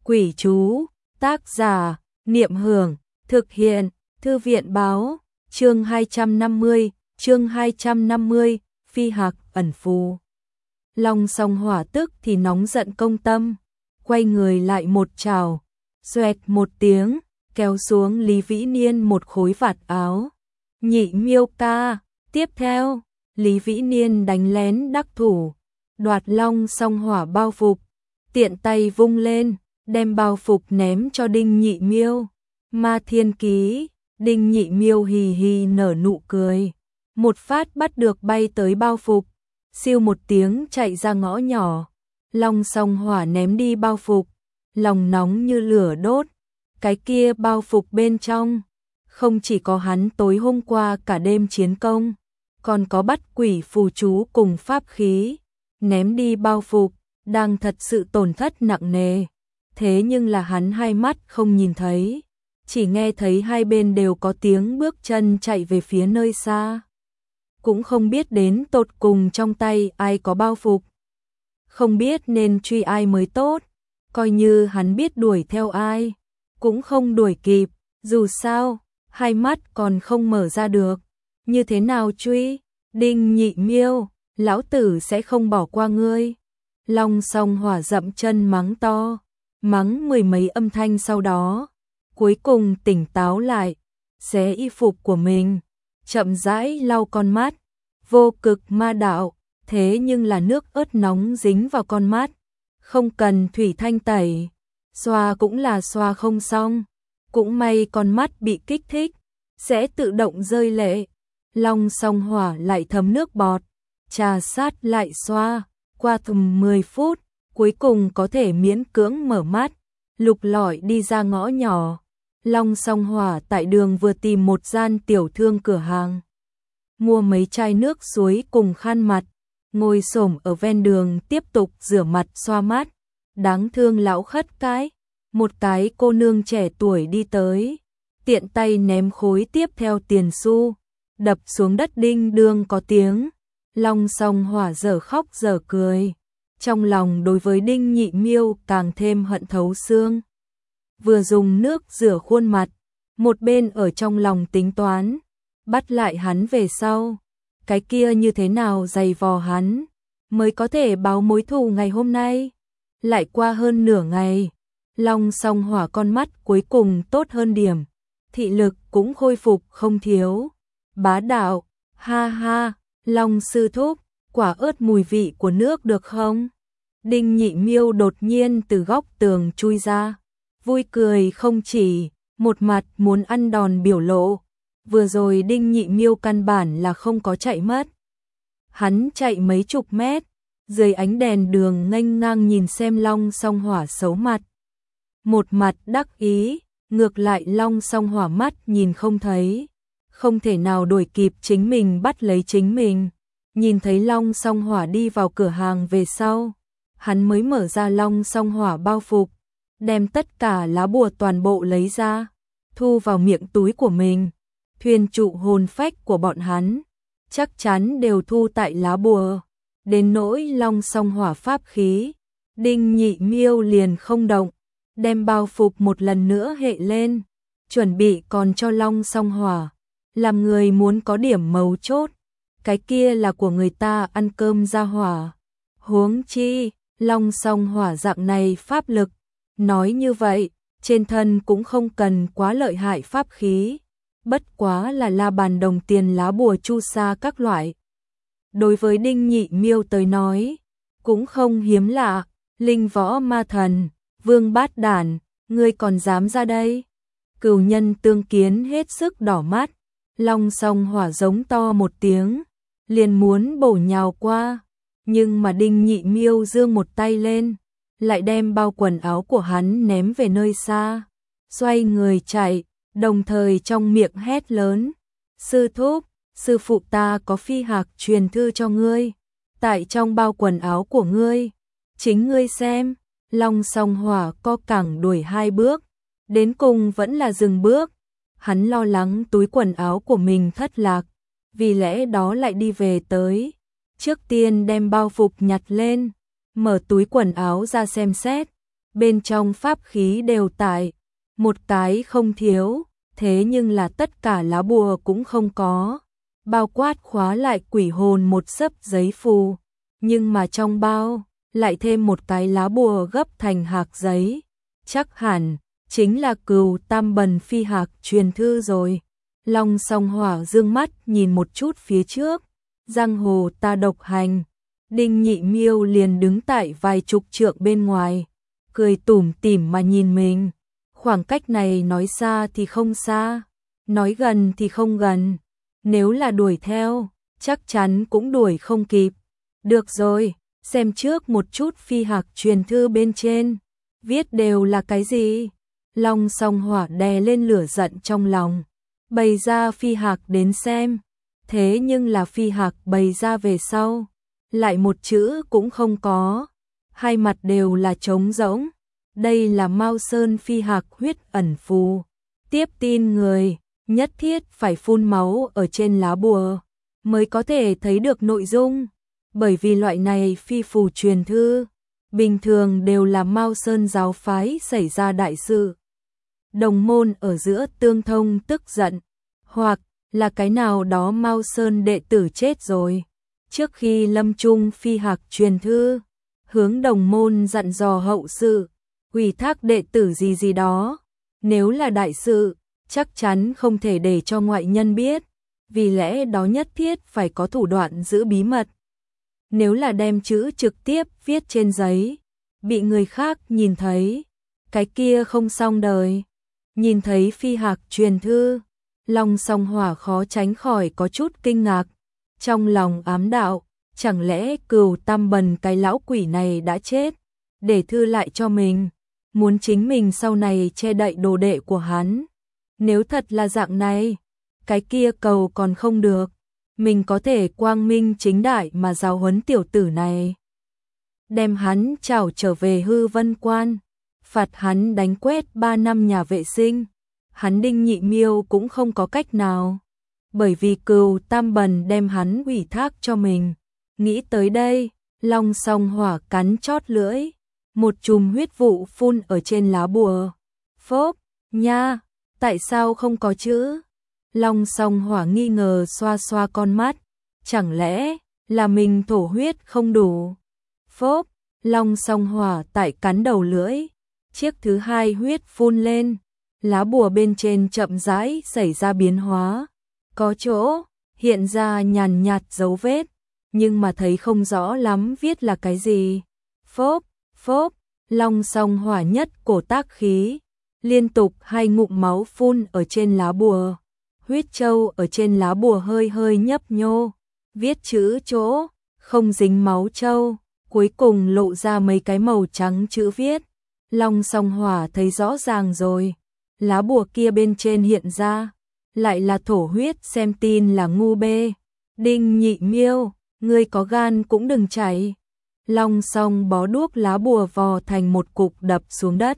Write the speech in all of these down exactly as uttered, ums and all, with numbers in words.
Quỷ chú, tác giả, Niệm Hưởng, thực hiện, Thư viện báo, chương hai trăm năm mươi, chương hai trăm năm mươi, phi hạc ẩn phù. Long Song Hỏa tức thì nóng giận công tâm, quay người lại một trảo, xoẹt một tiếng, kéo xuống Lý Vĩ Niên một khối vạt áo. Nhị Miêu ca, tiếp theo, Lý Vĩ Niên đánh lén đắc thủ, đoạt Long Song Hỏa bao phục, tiện tay vung lên, đem bao phục ném cho Đinh Nhị Miêu. Ma Thiên Ký, Đinh Nhị Miêu hì hì nở nụ cười, một phát bắt được bay tới bao phục, siêu một tiếng chạy ra ngõ nhỏ. Long Song Hỏa ném đi bao phục, lòng nóng như lửa đốt, cái kia bao phục bên trong, không chỉ có hắn tối hôm qua cả đêm chiến công, còn có bắt quỷ phù chú cùng pháp khí, ném đi bao phục, đang thật sự tổn thất nặng nề. Thế nhưng là hắn hai mắt không nhìn thấy, chỉ nghe thấy hai bên đều có tiếng bước chân chạy về phía nơi xa. Cũng không biết đến tột cùng trong tay ai có bao phục, không biết nên truy ai mới tốt, coi như hắn biết đuổi theo ai, cũng không đuổi kịp, dù sao, hai mắt còn không mở ra được, như thế nào truy? Đinh Nhị Miêu, lão tử sẽ không bỏ qua ngươi. Long Song Hỏa dậm chân mắng to, mắng mười mấy âm thanh sau đó, cuối cùng tỉnh táo lại, xé y phục của mình, chậm rãi lau con mắt, vô cực ma đạo, thế nhưng là nước ớt nóng dính vào con mắt, không cần thủy thanh tẩy, xoa cũng là xoa không xong, cũng may con mắt bị kích thích, sẽ tự động rơi lệ. Long Song Hỏa lại thấm nước bọt, trà sát lại xoa, qua tầm mười phút, cuối cùng có thể miễn cưỡng mở mắt, lục lọi đi ra ngõ nhỏ. Long Song Hỏa tại đường vừa tìm một gian tiểu thương cửa hàng, mua mấy chai nước suối cùng khăn mặt, ngồi xổm ở ven đường tiếp tục rửa mặt xoa mắt. Đáng thương lão khất cái, một cái cô nương trẻ tuổi đi tới, tiện tay ném khối tiếp theo tiền xu, đập xuống đất đinh đương có tiếng. Long Song Hỏa dở khóc dở cười, trong lòng đối với Đinh Nhị Miêu càng thêm hận thấu xương. Vừa dùng nước rửa khuôn mặt, một bên ở trong lòng tính toán, bắt lại hắn về sau, cái kia như thế nào giày vò hắn, mới có thể báo mối thù ngày hôm nay. Lại qua hơn nửa ngày, Long Song Hỏa con mắt cuối cùng tốt hơn điểm, thị lực cũng khôi phục không thiếu. Bá đạo, ha ha, Long sư thúc, quả ớt mùi vị của nước được không? Đinh Nhị Miêu đột nhiên từ góc tường chui ra, vui cười không chỉ, một mặt muốn ăn đòn biểu lộ. Vừa rồi Đinh Nhị Miêu căn bản là không có chạy mất. Hắn chạy mấy chục mét, dưới ánh đèn đường nghênh ngang nhìn xem Long Song Hỏa xấu mặt. Một mặt đắc ý, ngược lại Long Song Hỏa mắt nhìn không thấy, không thể nào đuổi kịp chính mình bắt lấy chính mình. Nhìn thấy Long Song Hỏa đi vào cửa hàng về sau, hắn mới mở ra Long Song Hỏa bao phục, đem tất cả lá bùa toàn bộ lấy ra, thu vào miệng túi của mình. Thuyền trụ hồn phách của bọn hắn, chắc chắn đều thu tại lá bùa. Đến nỗi Long Song Hỏa pháp khí, Đinh Nhị Miêu liền không động, đem bao phục một lần nữa hệ lên, chuẩn bị còn cho Long Song Hỏa. Làm người muốn có điểm mấu chốt, cái kia là của người ta ăn cơm ra hỏa. Huống chi, Long Song Hỏa dạng này pháp lực, nói như vậy, trên thân cũng không cần quá lợi hại pháp khí, bất quá là la bàn đồng tiền lá bùa chu sa các loại. Đối với Đinh Nhị Miêu tới nói, cũng không hiếm lạ. Linh võ ma thần, vương bát đản, ngươi còn dám ra đây? Cửu Nhân Tương Kiến hết sức đỏ mắt, Long Song Hỏa giống to một tiếng, liền muốn bổ nhào qua, nhưng mà Đinh Nhị Miêu giương một tay lên, lại đem bao quần áo của hắn ném về nơi xa, xoay người chạy, đồng thời trong miệng hét lớn: sư thúc, sư phụ ta có phi hạc truyền thư cho ngươi, tại trong bao quần áo của ngươi, chính ngươi xem. Long Song Hỏa co cẳng đuổi hai bước, đến cùng vẫn là dừng bước. Hắn lo lắng túi quần áo của mình thất lạc, vì lẽ đó lại đi về tới, trước tiên đem bao phục nhặt lên, mở túi quần áo ra xem xét, bên trong pháp khí đều tại, một cái không thiếu, thế nhưng là tất cả lá bùa cũng không có, bao quát khóa lại quỷ hồn một xấp giấy phù, nhưng mà trong bao lại thêm một cái lá bùa gấp thành hạc giấy, chắc hẳn chính là Cửu Tam Bần phi hạc truyền thư rồi. Long Song Hỏa dương mắt nhìn một chút phía trước, giang hồ ta độc hành. Đinh Nhị Miêu liền đứng tại vài chục trượng bên ngoài, cười tủm tỉm mà nhìn mình. Khoảng cách này nói xa thì không xa, nói gần thì không gần. Nếu là đuổi theo, chắc chắn cũng đuổi không kịp. Được rồi, xem trước một chút phi hạc truyền thư bên trên, viết đều là cái gì? Long Song Hỏa đè lên lửa giận trong lòng, bày ra phi hạc đến xem. Thế nhưng là phi hạc bày ra về sau, lại một chữ cũng không có, hai mặt đều là trống rỗng. Đây là Mao Sơn phi hạc huyết ẩn phù. Tiếp tin người, nhất thiết phải phun máu ở trên lá bùa, mới có thể thấy được nội dung. Bởi vì loại này phi phù truyền thư, bình thường đều là Mao Sơn giáo phái xảy ra đại sự. Đồng môn ở giữa tương thông tức giận, hoặc là cái nào đó Mao Sơn đệ tử chết rồi. Trước khi lâm chung phi hạc truyền thư, hướng đồng môn dặn dò hậu sự, ủy thác đệ tử gì gì đó. Nếu là đại sự, chắc chắn không thể để cho ngoại nhân biết, vì lẽ đó nhất thiết phải có thủ đoạn giữ bí mật. Nếu là đem chữ trực tiếp viết trên giấy, bị người khác nhìn thấy, cái kia không xong đời. Nhìn thấy phi hạc truyền thư, Long Song Hỏa khó tránh khỏi có chút kinh ngạc. Trong lòng ám đạo, chẳng lẽ Cửu Tam Bần cái lão quỷ này đã chết, để thư lại cho mình, muốn chính mình sau này che đậy đồ đệ của hắn. Nếu thật là dạng này, cái kia cầu còn không được, mình có thể quang minh chính đại mà giáo huấn tiểu tử này. Đem hắn trảo trở về Hư Vân Quan, phạt hắn đánh quét ba năm nhà vệ sinh. Hắn Đinh Nhị Miêu cũng không có cách nào, bởi vì Cửu Tam Bần đem hắn ủy thác cho mình. Nghĩ tới đây, Long Song Hỏa cắn chót lưỡi, một chùm huyết vụ phun ở trên lá bùa. Phốp, nha, tại sao không có chữ? Long Song Hỏa nghi ngờ xoa xoa con mắt, chẳng lẽ là mình thổ huyết không đủ? Phốp, Long Song Hỏa tại cắn đầu lưỡi, chiếc thứ hai huyết phun lên, lá bùa bên trên chậm rãi xảy ra biến hóa, có chỗ hiện ra nhàn nhạt dấu vết, nhưng mà thấy không rõ lắm viết là cái gì. Phốp, phốp, Long Song Hỏa nhất cổ tác khí, liên tục hai ngụm máu phun ở trên lá bùa. Huyết châu ở trên lá bùa hơi hơi nhấp nhô, viết chữ chỗ không dính máu châu, cuối cùng lộ ra mấy cái màu trắng chữ viết. Long Song Hỏa thấy rõ ràng rồi, lá bùa kia bên trên hiện ra lại là thổ huyết, xem tin là ngu bê. Đinh Nhị Miêu, ngươi có gan cũng đừng chạy. Long Song bó đuốc lá bùa vò thành một cục đập xuống đất,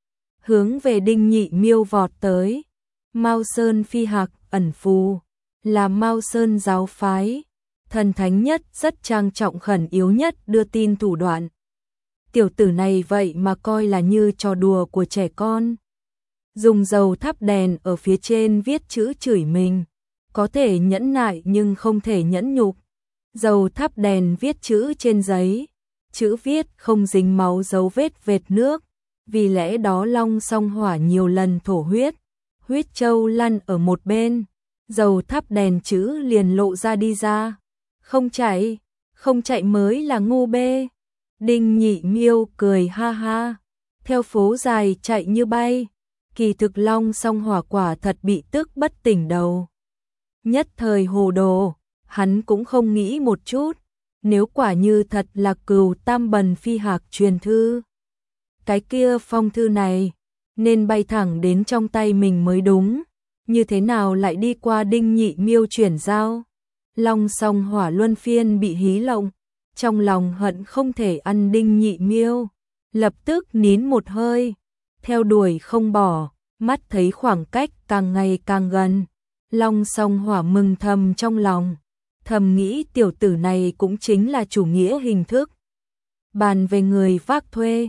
hướng về Đinh Nhị Miêu vọt tới. Mao Sơn phi hạc ẩn phù là Mao Sơn giáo phái thần thánh nhất, rất trang trọng khẩn yếu nhất đưa tin thủ đoạn. Tiểu tử này vậy mà coi là như trò đùa của trẻ con. Dùng dầu thắp đèn ở phía trên viết chữ chửi mình, có thể nhẫn nại nhưng không thể nhẫn nhục. Dầu thắp đèn viết chữ trên giấy, chữ viết không dính máu dấu vết vệt nước, vì lẽ đó Long Song Hỏa nhiều lần thổ huyết. Huyết châu lăn ở một bên, dầu thắp đèn chữ liền lộ ra đi ra. Không chạy, không chạy mới là ngu bê. Đinh Nhị Miêu cười ha ha, theo phố dài chạy như bay. Kỳ thực Long Song Hỏa quả thật bị tức bất tỉnh đầu. Nhất thời hồ đồ, hắn cũng không nghĩ một chút, nếu quả như thật là Cửu Tam Bần phi hạc truyền thư, cái kia phong thư này nên bay thẳng đến trong tay mình mới đúng, như thế nào lại đi qua Đinh Nhị Miêu chuyển giao? Long Song Hỏa luân phiên bị hí lộng, trong lòng hận không thể ăn Đinh Nhị Miêu, lập tức nín một hơi, theo đuổi không bỏ, mắt thấy khoảng cách càng ngày càng gần. Long Song Hỏa mừng thầm trong lòng, thầm nghĩ tiểu tử này cũng chính là chủ nghĩa hình thức. Bàn về người vác thuê,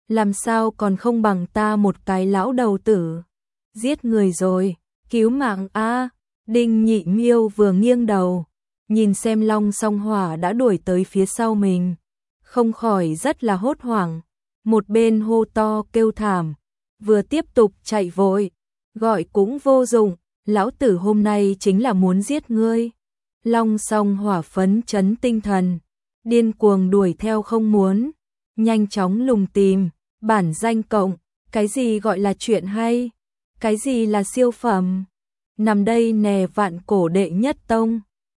làm sao còn không bằng ta một cái lão đầu tử. Giết người rồi, cứu mạng a. Đinh Nhị Miêu vừa nghiêng đầu, nhìn xem Long Song Hỏa đã đuổi tới phía sau mình, không khỏi rất là hốt hoảng, một bên hô to kêu thảm, vừa tiếp tục chạy vội, gọi cũng vô dụng, lão tử hôm nay chính là muốn giết ngươi. Long Song Hỏa phấn chấn tinh thần, điên cuồng đuổi theo không muốn, nhanh chóng lùng tìm, bản danh cộng, cái gì gọi là chuyện hay, cái gì là siêu phẩm, nằm đây nè vạn cổ đệ nhất tông.